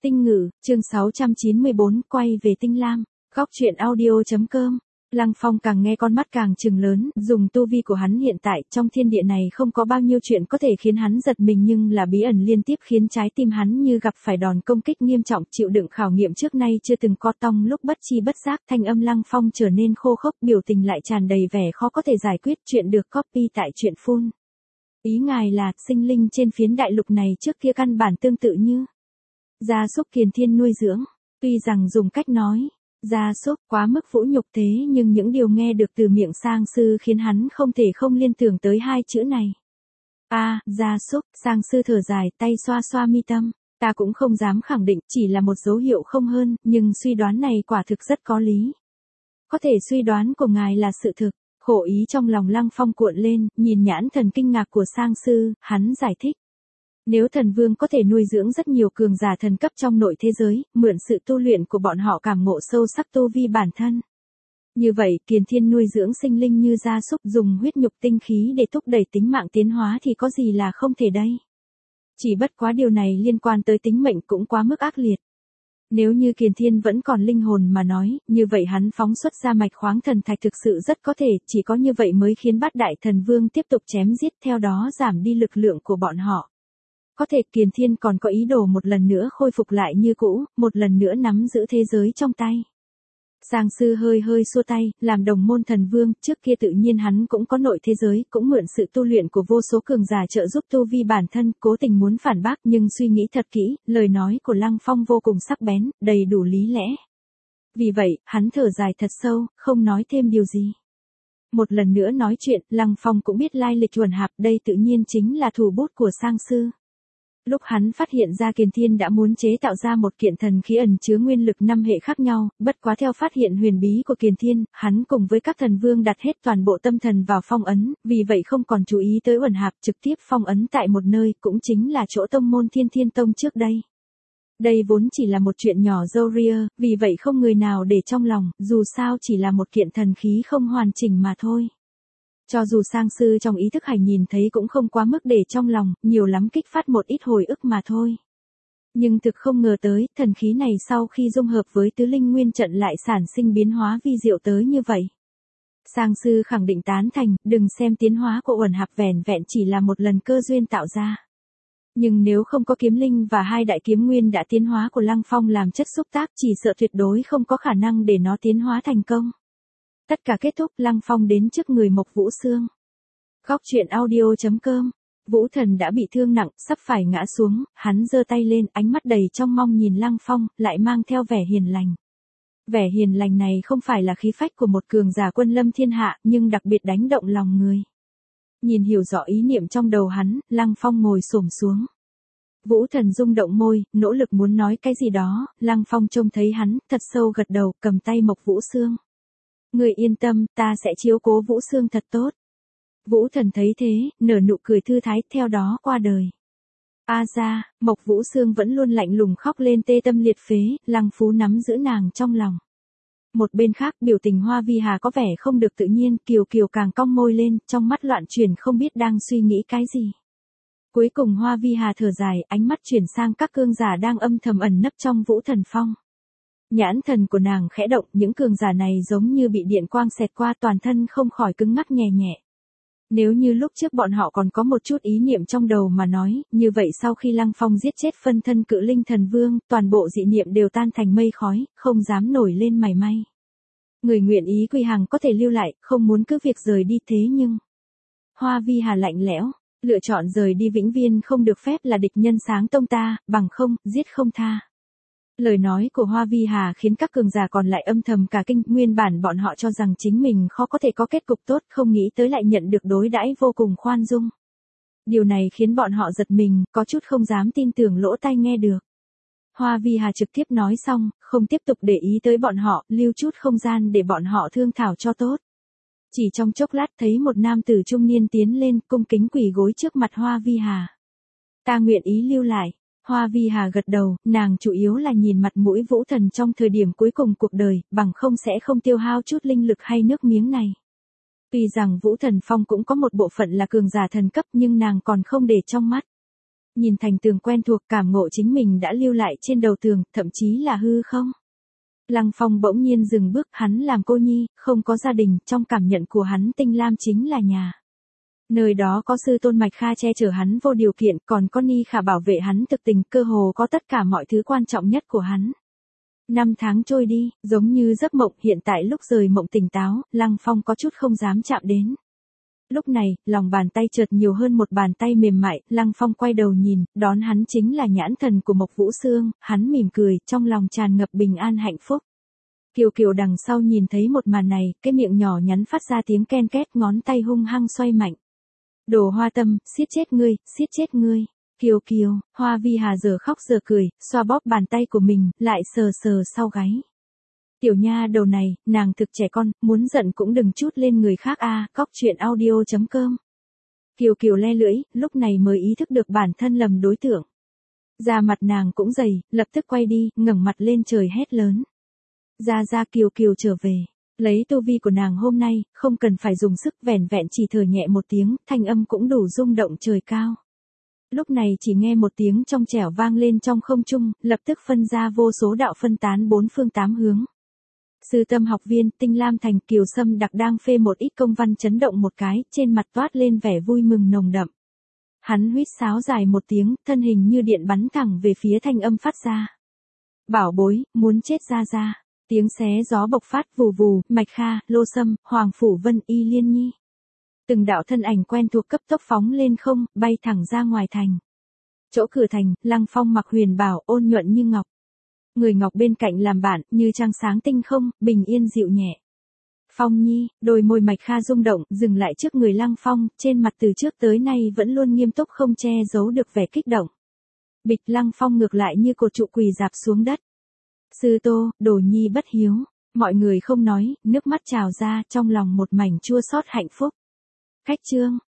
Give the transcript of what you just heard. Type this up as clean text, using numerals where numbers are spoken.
Tinh Ngữ, chương 694, quay về Tinh Lam, góc truyện audio.com. Lăng Phong càng nghe con mắt càng trừng lớn, dùng tu vi của hắn hiện tại trong thiên địa này không có bao nhiêu chuyện có thể khiến hắn giật mình, nhưng là bí ẩn liên tiếp khiến trái tim hắn như gặp phải đòn công kích nghiêm trọng, chịu đựng khảo nghiệm trước nay chưa từng có. Tong lúc bất chi bất giác thanh âm Lăng Phong trở nên khô khốc, biểu tình lại tràn đầy vẻ khó có thể giải quyết. Chuyện được copy tại truyện full. Ý ngài là sinh linh trên phiến đại lục này trước kia căn bản tương tự như gia súc Kiền Thiên nuôi dưỡng. Tuy rằng dùng cách nói gia súc quá mức vũ nhục thế, nhưng những điều nghe được từ miệng Sang Sư khiến hắn không thể không liên tưởng tới hai chữ này. Gia súc. Sang Sư thở dài, tay xoa xoa mi tâm. Ta cũng không dám khẳng định, chỉ là một dấu hiệu không hơn, nhưng suy đoán này quả thực rất có lý. Có thể suy đoán của ngài là sự thực. Khổ ý trong lòng Lăng Phong cuộn lên, nhìn nhãn thần kinh ngạc của Sang Sư, hắn giải thích. Nếu thần vương có thể nuôi dưỡng rất nhiều cường giả thần cấp trong nội thế giới, mượn sự tu luyện của bọn họ cảm ngộ sâu sắc tu vi bản thân. Như vậy, Kiền Thiên nuôi dưỡng sinh linh như gia súc, dùng huyết nhục tinh khí để thúc đẩy tính mạng tiến hóa thì có gì là không thể đây. Chỉ bất quá điều này liên quan tới tính mệnh cũng quá mức ác liệt. Nếu như Kiền Thiên vẫn còn linh hồn mà nói, như vậy hắn phóng xuất ra mạch khoáng thần thạch thực sự rất có thể, chỉ có như vậy mới khiến bát đại thần vương tiếp tục chém giết, theo đó giảm đi lực lượng của bọn họ. Có thể Kiền Thiên còn có ý đồ một lần nữa khôi phục lại như cũ, một lần nữa nắm giữ thế giới trong tay. Sang Sư hơi xua tay, làm đồng môn thần vương, trước kia tự nhiên hắn cũng có nội thế giới, cũng mượn sự tu luyện của vô số cường giả trợ giúp tu vi bản thân, cố tình muốn phản bác, nhưng suy nghĩ thật kỹ, lời nói của Lăng Phong vô cùng sắc bén, đầy đủ lý lẽ. Vì vậy, hắn thở dài thật sâu, không nói thêm điều gì. Một lần nữa nói chuyện, Lăng Phong cũng biết lai lịch Uẩn Hạp, đây tự nhiên chính là thủ bút của Sang Sư. Lúc hắn phát hiện ra Kiền Thiên đã muốn chế tạo ra một kiện thần khí ẩn chứa nguyên lực 5 hệ khác nhau, bất quá theo phát hiện huyền bí của Kiền Thiên, hắn cùng với các thần vương đặt hết toàn bộ tâm thần vào phong ấn, vì vậy không còn chú ý tới Uẩn Hạp, trực tiếp phong ấn tại một nơi, cũng chính là chỗ tông môn Thiên Thiên Tông trước đây. Đây vốn chỉ là một chuyện nhỏ râu ria, vì vậy không người nào để trong lòng, dù sao chỉ là một kiện thần khí không hoàn chỉnh mà thôi. Cho dù Sang Sư trong ý thức hành nhìn thấy cũng không quá mức để trong lòng, nhiều lắm kích phát một ít hồi ức mà thôi. Nhưng thực không ngờ tới, thần khí này sau khi dung hợp với tứ linh nguyên trận lại sản sinh biến hóa vi diệu tới như vậy. Sang Sư khẳng định tán thành, đừng xem tiến hóa của Uẩn Hạp vẻn vẹn chỉ là một lần cơ duyên tạo ra. Nhưng nếu không có kiếm linh và hai đại kiếm nguyên đã tiến hóa của Lăng Phong làm chất xúc tác, chỉ sợ tuyệt đối không có khả năng để nó tiến hóa thành công. Tất cả kết thúc, Lăng Phong đến trước người Mộc Vũ Sương. Góc truyện audio.com. Vũ Thần đã bị thương nặng, sắp phải ngã xuống, hắn giơ tay lên, ánh mắt đầy trong mong nhìn Lăng Phong, lại mang theo vẻ hiền lành. Vẻ hiền lành này không phải là khí phách của một cường giả quân lâm thiên hạ, nhưng đặc biệt đánh động lòng người. Nhìn hiểu rõ ý niệm trong đầu hắn, Lăng Phong ngồi xổm xuống. Vũ Thần rung động môi, nỗ lực muốn nói cái gì đó, Lăng Phong trông thấy hắn, thật sâu gật đầu, cầm tay Mộc Vũ Sương. Người yên tâm, ta sẽ chiếu cố Vũ Sương thật tốt. Vũ Thần thấy thế, nở nụ cười thư thái, theo đó qua đời. Mộc Vũ Sương vẫn luôn lạnh lùng khóc lên tê tâm liệt phế, Lăng Phú nắm giữ nàng trong lòng. Một bên khác, biểu tình Hoa Vi Hà có vẻ không được tự nhiên, Kiều Kiều càng cong môi lên, trong mắt loạn chuyển không biết đang suy nghĩ cái gì. Cuối cùng Hoa Vi Hà thở dài, ánh mắt chuyển sang các cương giả đang âm thầm ẩn nấp trong Vũ Thần Phong. Nhãn thần của nàng khẽ động, những cường giả này giống như bị điện quang xẹt qua, toàn thân không khỏi cứng ngắc nhẹ nhẹ. Nếu như lúc trước bọn họ còn có một chút ý niệm trong đầu mà nói, như vậy sau khi Lăng Phong giết chết phân thân Cự Linh Thần Vương, toàn bộ dị niệm đều tan thành mây khói, không dám nổi lên mảy may. Người nguyện ý quy hàng có thể lưu lại, không muốn cứ việc rời đi, thế nhưng Hoa Vi Hà lạnh lẽo, lựa chọn rời đi vĩnh viễn không được phép, là địch nhân sáng tông ta, bằng không, giết không tha. Lời nói của Hoa Vi Hà khiến các cường giả còn lại âm thầm cả kinh, nguyên bản bọn họ cho rằng chính mình khó có thể có kết cục tốt, không nghĩ tới lại nhận được đối đãi vô cùng khoan dung. Điều này khiến bọn họ giật mình, có chút không dám tin tưởng lỗ tai nghe được. Hoa Vi Hà trực tiếp nói xong, không tiếp tục để ý tới bọn họ, lưu chút không gian để bọn họ thương thảo cho tốt. Chỉ trong chốc lát thấy một nam tử trung niên tiến lên, cung kính quỳ gối trước mặt Hoa Vi Hà. Ta nguyện ý lưu lại. Hoa Vi Hà gật đầu, nàng chủ yếu là nhìn mặt mũi Vũ Thần trong thời điểm cuối cùng cuộc đời, bằng không sẽ không tiêu hao chút linh lực hay nước miếng này. Tuy rằng Vũ Thần Phong cũng có một bộ phận là cường giả thần cấp, nhưng nàng còn không để trong mắt. nhìn thành tường quen thuộc, cảm ngộ chính mình đã lưu lại trên đầu tường, thậm chí là hư không. Lăng Phong bỗng nhiên dừng bước, hắn làm cô nhi, không có gia đình, trong cảm nhận của hắn Tinh Lam chính là nhà. Nơi đó có sư tôn Mạch Kha che chở hắn vô điều kiện, còn có Ni Khả bảo vệ hắn thực tình, cơ hồ có tất cả mọi thứ quan trọng nhất của hắn. Năm tháng trôi đi, giống như giấc mộng, hiện tại lúc rời mộng tỉnh táo, Lăng Phong có chút không dám chạm đến. Lúc này, lòng bàn tay chợt nhiều hơn một bàn tay mềm mại, Lăng Phong quay đầu nhìn, đón hắn chính là nhãn thần của Mộc Vũ Sương, hắn mỉm cười, trong lòng tràn ngập bình an hạnh phúc. Kiều Kiều đằng sau nhìn thấy một màn này, cái miệng nhỏ nhắn phát ra tiếng ken két, ngón tay hung hăng xoay mạnh. Đồ Hoa Tâm, siết chết ngươi, siết chết ngươi. Kiều Kiều, Hoa Vi Hà giờ khóc giờ cười, xoa bóp bàn tay của mình, lại sờ sờ sau gáy. Tiểu nha đầu này, nàng thực trẻ con, muốn giận cũng đừng chút lên người khác a. Coctruyện.audio.com. Kiều Kiều le lưỡi, lúc này mới ý thức được bản thân lầm đối tượng. Da mặt nàng cũng dày, lập tức quay đi, ngẩng mặt lên trời hét lớn. Ra Kiều Kiều trở về. Lấy tu vi của nàng hôm nay, không cần phải dùng sức, vẻn vẹn chỉ thở nhẹ một tiếng, thanh âm cũng đủ rung động trời cao. Lúc này chỉ nghe một tiếng trong trẻo vang lên trong không trung, lập tức phân ra vô số đạo phân tán bốn phương tám hướng. Sư Tâm học viên, Tinh Lam Thành, Kiều Sâm Đặc đang phê một ít công văn, chấn động một cái, trên mặt toát lên vẻ vui mừng nồng đậm. Hắn huýt sáo dài một tiếng, thân hình như điện bắn thẳng về phía thanh âm phát ra. Bảo bối, muốn chết ra. Tiếng xé gió bộc phát vù vù, Mạch Kha, Lô Sâm, Hoàng Phủ Vân Y Liên Nhi. Từng đạo thân ảnh quen thuộc cấp tốc phóng lên không, bay thẳng ra ngoài thành. Chỗ cửa thành, Lăng Phong mặc huyền bào, ôn nhuận như ngọc. Người ngọc bên cạnh làm bạn, như trăng sáng tinh không, bình yên dịu nhẹ. Phong Nhi, đôi môi Mạch Kha rung động, dừng lại trước người Lăng Phong, trên mặt từ trước tới nay vẫn luôn nghiêm túc không che giấu được vẻ kích động. Bịch, Lăng Phong ngược lại như cột trụ quỳ rạp xuống đất. Sư Tô, Đồ Nhi bất hiếu. Mọi người không nói, nước mắt trào ra, trong lòng một mảnh chua xót hạnh phúc. Khách chương.